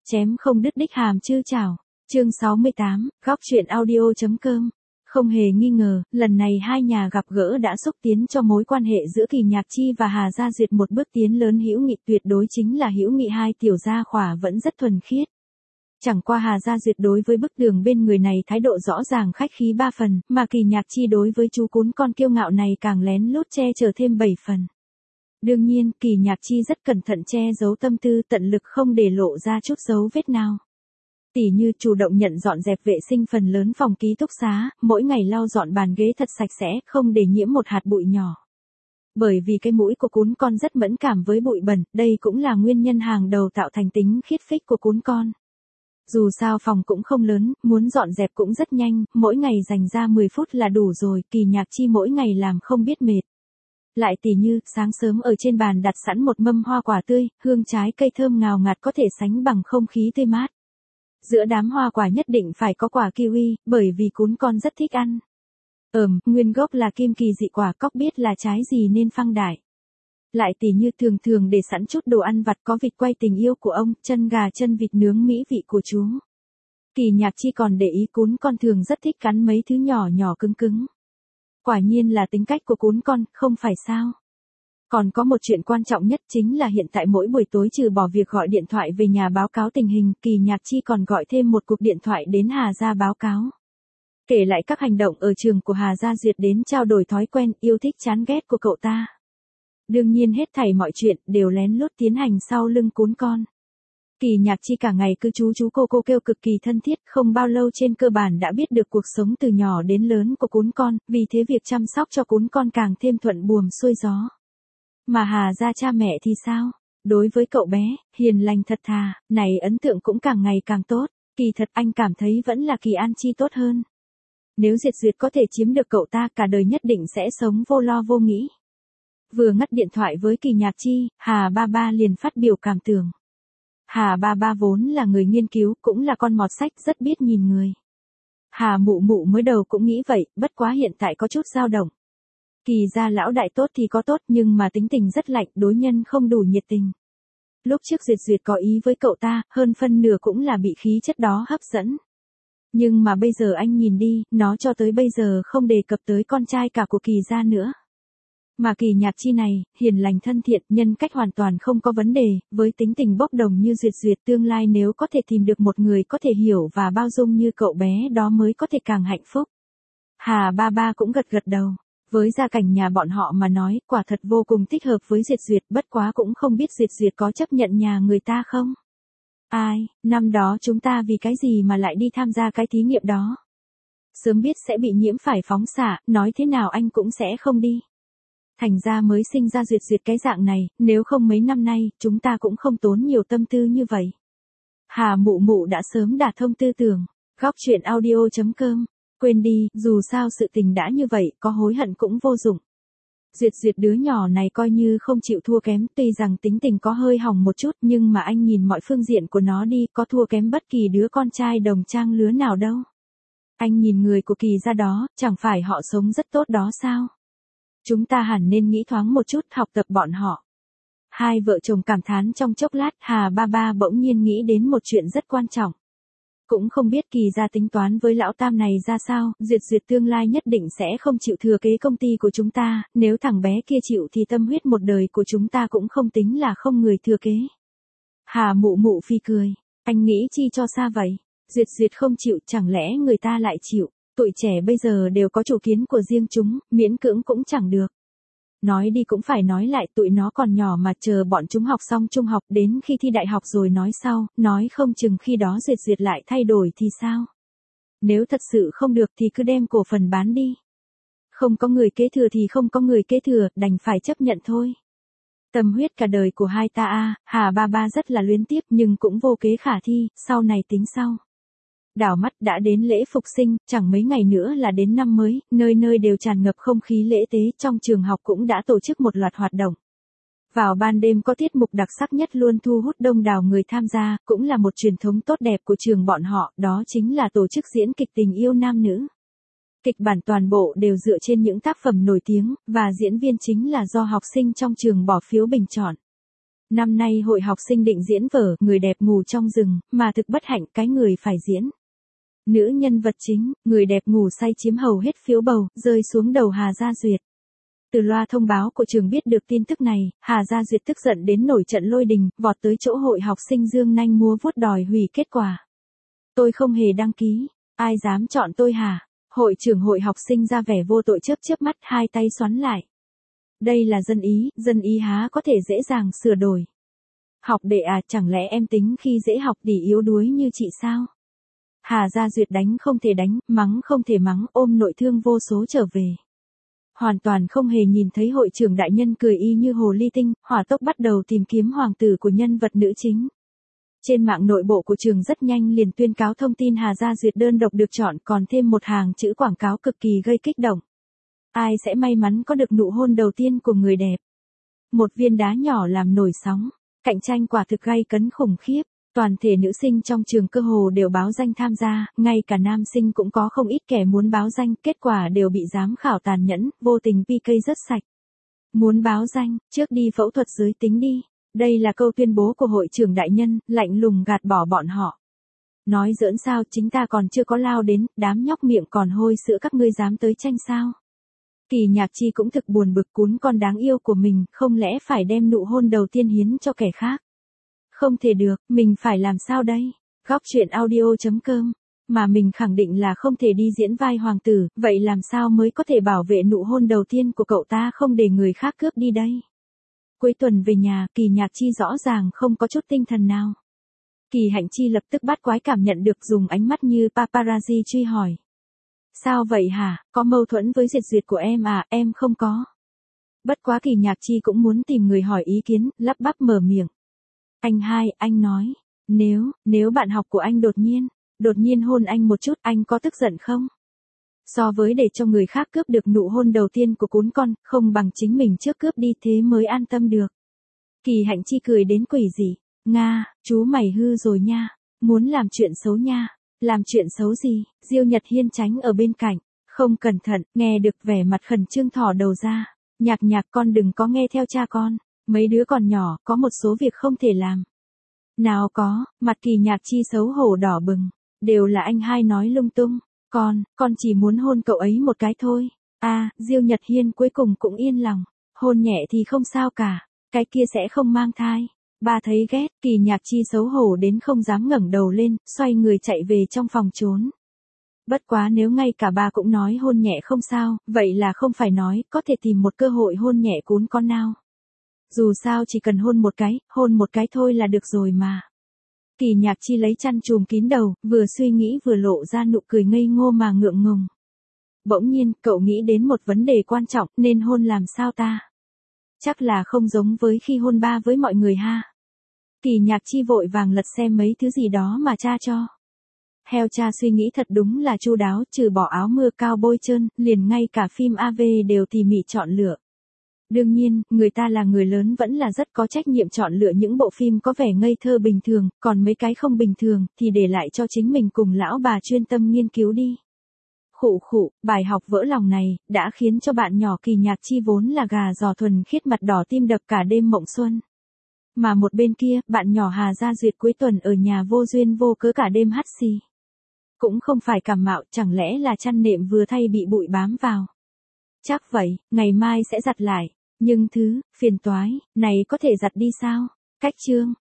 Chém không đứt đích hàm chư chảo. Chương 68, góc truyện audio.com. Không hề nghi ngờ, lần này hai nhà gặp gỡ đã xúc tiến cho mối quan hệ giữa Kỳ Nhạc Chi và Hà Gia Duyệt một bước tiến lớn. Hữu nghị tuyệt đối chính là hữu nghị, hai tiểu gia khỏa vẫn rất thuần khiết. Chẳng qua Hà Gia Duyệt đối với bức đường bên người này thái độ rõ ràng khách khí 3 phần, mà Kỳ Nhạc Chi đối với chú cún con kiêu ngạo này càng lén lút che chở thêm 7 phần. Đương nhiên, Kỳ Nhạc Chi rất cẩn thận che giấu tâm tư, tận lực không để lộ ra chút dấu vết nào. Tỉ như chủ động nhận dọn dẹp vệ sinh phần lớn phòng ký túc xá, mỗi ngày lau dọn bàn ghế thật sạch sẽ, không để nhiễm một hạt bụi nhỏ. Bởi vì cái mũi của cún con rất mẫn cảm với bụi bẩn, đây cũng là nguyên nhân hàng đầu tạo thành tính khiết phích của cún con. Dù sao phòng cũng không lớn, muốn dọn dẹp cũng rất nhanh, mỗi ngày dành ra 10 phút là đủ rồi. Kỳ Nhạc Chi mỗi ngày làm không biết mệt. Lại tỉ như, sáng sớm ở trên bàn đặt sẵn một mâm hoa quả tươi, hương trái cây thơm ngào ngạt có thể sánh bằng không khí tươi mát. Giữa đám hoa quả nhất định phải có quả kiwi, bởi vì cún con rất thích ăn. Nguyên gốc là kim kỳ dị quả, cóc biết là trái gì nên phăng đại. Lại tỉ như thường thường để sẵn chút đồ ăn vặt, có vịt quay tình yêu của ông, chân gà chân vịt nướng mỹ vị của chú. Kỳ Nhạc Chi còn để ý cún con thường rất thích cắn mấy thứ nhỏ nhỏ cứng cứng. Quả nhiên là tính cách của cún con, không phải sao? Còn có một chuyện quan trọng nhất chính là hiện tại mỗi buổi tối trừ bỏ việc gọi điện thoại về nhà báo cáo tình hình, Kỳ Nhạc Chi còn gọi thêm một cuộc điện thoại đến Hà Gia báo cáo. Kể lại các hành động ở trường của Hà Gia Duyệt, đến trao đổi thói quen, yêu thích chán ghét của cậu ta. Đương nhiên hết thảy mọi chuyện đều lén lút tiến hành sau lưng cún con. Kỳ Nhạc Chi cả ngày cứ chú cô kêu cực kỳ thân thiết, không bao lâu trên cơ bản đã biết được cuộc sống từ nhỏ đến lớn của cún con, vì thế việc chăm sóc cho cún con càng thêm thuận buồm xuôi gió. Mà Hà Gia cha mẹ thì sao? Đối với cậu bé, hiền lành thật thà, này ấn tượng cũng càng ngày càng tốt. Kỳ thật anh cảm thấy vẫn là Kỳ An Chi tốt hơn. Nếu Duyệt có thể chiếm được cậu ta, cả đời nhất định sẽ sống vô lo vô nghĩ. Vừa ngắt điện thoại với Kỳ Nhạc Chi, Hà Ba liền phát biểu cảm tưởng. Hà Ba vốn là người nghiên cứu, cũng là con mọt sách, rất biết nhìn người. Hà Mụ mới đầu cũng nghĩ vậy, bất quá hiện tại có chút dao động. Kỳ gia lão đại tốt thì có tốt, nhưng mà tính tình rất lạnh, đối nhân không đủ nhiệt tình. Lúc trước Duyệt có ý với cậu ta, hơn phân nửa cũng là bị khí chất đó hấp dẫn. Nhưng mà bây giờ anh nhìn đi, nó cho tới bây giờ không đề cập tới con trai cả của Kỳ gia nữa. Mà Kỳ Nhạc Chi này, hiền lành thân thiện, nhân cách hoàn toàn không có vấn đề, với tính tình bốc đồng như Duyệt, tương lai nếu có thể tìm được một người có thể hiểu và bao dung như cậu bé đó mới có thể càng hạnh phúc. Hà Ba cũng gật đầu. Với gia cảnh nhà bọn họ mà nói, quả thật vô cùng thích hợp với Duyệt, bất quá cũng không biết Duyệt có chấp nhận nhà người ta không? Ai, năm đó chúng ta vì cái gì mà lại đi tham gia cái thí nghiệm đó? Sớm biết sẽ bị nhiễm phải phóng xạ, nói thế nào anh cũng sẽ không đi. Thành ra mới sinh ra Duyệt cái dạng này, nếu không mấy năm nay, chúng ta cũng không tốn nhiều tâm tư như vậy. Hà Mụ đã sớm đả thông tư tưởng. Góc truyện audio.com. Quên đi, dù sao sự tình đã như vậy, có hối hận cũng vô dụng. Duyệt đứa nhỏ này coi như không chịu thua kém, tuy rằng tính tình có hơi hỏng một chút, nhưng mà anh nhìn mọi phương diện của nó đi, có thua kém bất kỳ đứa con trai đồng trang lứa nào đâu. Anh nhìn người của Kỳ gia đó, chẳng phải họ sống rất tốt đó sao? Chúng ta hẳn nên nghĩ thoáng một chút, học tập bọn họ. Hai vợ chồng cảm thán trong chốc lát, Hà Ba bỗng nhiên nghĩ đến một chuyện rất quan trọng. Cũng không biết Kỳ gia tính toán với lão tam này ra sao, Duyệt tương lai nhất định sẽ không chịu thừa kế công ty của chúng ta, nếu thằng bé kia chịu thì tâm huyết một đời của chúng ta cũng không tính là không người thừa kế. Hà Mụ phi cười, anh nghĩ chi cho xa vậy? Duyệt không chịu, chẳng lẽ người ta lại chịu? Tụi trẻ bây giờ đều có chủ kiến của riêng chúng, miễn cưỡng cũng chẳng được. Nói đi cũng phải nói lại, tụi nó còn nhỏ mà, chờ bọn chúng học xong trung học, đến khi thi đại học rồi nói sau, nói không chừng khi đó Duyệt lại thay đổi thì sao? Nếu thật sự không được thì cứ đem cổ phần bán đi. Không có người kế thừa thì không có người kế thừa, đành phải chấp nhận thôi. Tâm huyết cả đời của hai ta Hà Ba rất là luyến tiếc, nhưng cũng vô kế khả thi, sau này tính sau. Đảo mắt đã đến lễ phục sinh, chẳng mấy ngày nữa là đến năm mới, nơi nơi đều tràn ngập không khí lễ tế, trong trường học cũng đã tổ chức một loạt hoạt động. Vào ban đêm có tiết mục đặc sắc nhất luôn thu hút đông đảo người tham gia, cũng là một truyền thống tốt đẹp của trường bọn họ, đó chính là tổ chức diễn kịch tình yêu nam nữ. Kịch bản toàn bộ đều dựa trên những tác phẩm nổi tiếng, và diễn viên chính là do học sinh trong trường bỏ phiếu bình chọn. Năm nay hội học sinh định diễn vở Người đẹp ngủ trong rừng, mà thực bất hạnh cái người phải diễn. Nữ nhân vật chính, người đẹp ngủ say chiếm hầu hết phiếu bầu, rơi xuống đầu Hà Gia Duyệt. Từ loa thông báo của trường biết được tin tức này, Hà Gia Duyệt tức giận đến nổi trận lôi đình, vọt tới chỗ hội học sinh dương nanh múa vuốt đòi hủy kết quả. Tôi không hề đăng ký, ai dám chọn tôi hả? Hội trưởng hội học sinh ra vẻ vô tội chớp chớp mắt, hai tay xoắn lại. Đây là dân ý há có thể dễ dàng sửa đổi. Học đệ à, chẳng lẽ em tính khi dễ học thì yếu đuối như chị sao? Hà Gia Duyệt đánh không thể đánh, mắng không thể mắng, ôm nội thương vô số trở về. Hoàn toàn không hề nhìn thấy hội trưởng đại nhân cười y như hồ ly tinh, hỏa tốc bắt đầu tìm kiếm hoàng tử của nhân vật nữ chính. Trên mạng nội bộ của trường rất nhanh liền tuyên cáo thông tin Hà Gia Duyệt đơn độc được chọn, còn thêm một hàng chữ quảng cáo cực kỳ gây kích động. Ai sẽ may mắn có được nụ hôn đầu tiên của người đẹp? Một viên đá nhỏ làm nổi sóng, cạnh tranh quả thực gay cấn khủng khiếp. Toàn thể nữ sinh trong trường cơ hồ đều báo danh tham gia, ngay cả nam sinh cũng có không ít kẻ muốn báo danh, kết quả đều bị giám khảo tàn nhẫn, vô tình PK rất sạch. Muốn báo danh, trước đi phẫu thuật giới tính đi. Đây là câu tuyên bố của hội trưởng đại nhân, lạnh lùng gạt bỏ bọn họ. Nói giỡn sao, chính ta còn chưa có lao đến, đám nhóc miệng còn hôi sữa các ngươi dám tới tranh sao? Kỳ Nhạc Chi cũng thực buồn bực, cún con đáng yêu của mình, không lẽ phải đem nụ hôn đầu tiên hiến cho kẻ khác? Không thể được, mình phải làm sao đây? Góc truyện audio.com. Mà mình khẳng định là không thể đi diễn vai hoàng tử, vậy làm sao mới có thể bảo vệ nụ hôn đầu tiên của cậu ta không để người khác cướp đi đây? Cuối tuần về nhà, Kỳ Nhạc Chi rõ ràng không có chút tinh thần nào. Kỳ Hạnh Chi lập tức bắt quái cảm nhận được, dùng ánh mắt như paparazzi truy hỏi. Sao vậy hả, có mâu thuẫn với Duyệt Duyệt của em à? Em không có. Bất quá Kỳ Nhạc Chi cũng muốn tìm người hỏi ý kiến, lắp bắp mở miệng. Anh hai, anh nói, nếu bạn học của anh đột nhiên hôn anh một chút, anh có tức giận không? So với để cho người khác cướp được nụ hôn đầu tiên của cún con, không bằng chính mình trước cướp đi, thế mới an tâm được. Kỳ Hạnh Chi cười đến quỷ dị. Nga, chú mày hư rồi nha. Muốn làm chuyện xấu nha. Làm chuyện xấu gì? Diêu Nhật Hiên tránh ở bên cạnh. Không cẩn thận, nghe được vẻ mặt khẩn trương thỏ đầu ra. Nhạc Nhạc, con đừng có nghe theo cha con. Mấy đứa còn nhỏ, có một số việc không thể làm. Nào có, mặt Kỳ Nhạc Chi xấu hổ đỏ bừng. Đều là anh hai nói lung tung. Con chỉ muốn hôn cậu ấy một cái thôi. Diêu Nhật Hiên cuối cùng cũng yên lòng. Hôn nhẹ thì không sao cả. Cái kia sẽ không mang thai. Ba thấy ghét, Kỳ Nhạc Chi xấu hổ đến không dám ngẩng đầu lên, xoay người chạy về trong phòng trốn. Bất quá nếu ngay cả ba cũng nói hôn nhẹ không sao, vậy là không phải nói, có thể tìm một cơ hội hôn nhẹ cún con nào. Dù sao chỉ cần hôn một cái thôi là được rồi mà. Kỳ Nhạc Chi lấy chăn trùm kín đầu, vừa suy nghĩ vừa lộ ra nụ cười ngây ngô mà ngượng ngùng. Bỗng nhiên, cậu nghĩ đến một vấn đề quan trọng, nên hôn làm sao ta? Chắc là không giống với khi hôn ba với mọi người ha. Kỳ Nhạc Chi vội vàng lật xem mấy thứ gì đó mà cha cho. Heo cha suy nghĩ thật đúng là chu đáo, trừ bỏ áo mưa cao bôi trơn, liền ngay cả phim AV đều tỉ mỉ chọn lựa. Đương nhiên, người ta là người lớn vẫn là rất có trách nhiệm chọn lựa những bộ phim có vẻ ngây thơ bình thường, còn mấy cái không bình thường, thì để lại cho chính mình cùng lão bà chuyên tâm nghiên cứu đi. Khụ, bài học vỡ lòng này, đã khiến cho bạn nhỏ Kỳ Nhạc Chi vốn là gà giò thuần khiết mặt đỏ tim đập cả đêm mộng xuân. Mà một bên kia, bạn nhỏ Hà Gia Duyệt cuối tuần ở nhà vô duyên vô cớ cả đêm hắt xì. Cũng không phải cảm mạo, chẳng lẽ là chăn nệm vừa thay bị bụi bám vào. Chắc vậy, ngày mai sẽ giặt lại. Nhưng phiền toái, này có thể giặt đi sao? Cách chương.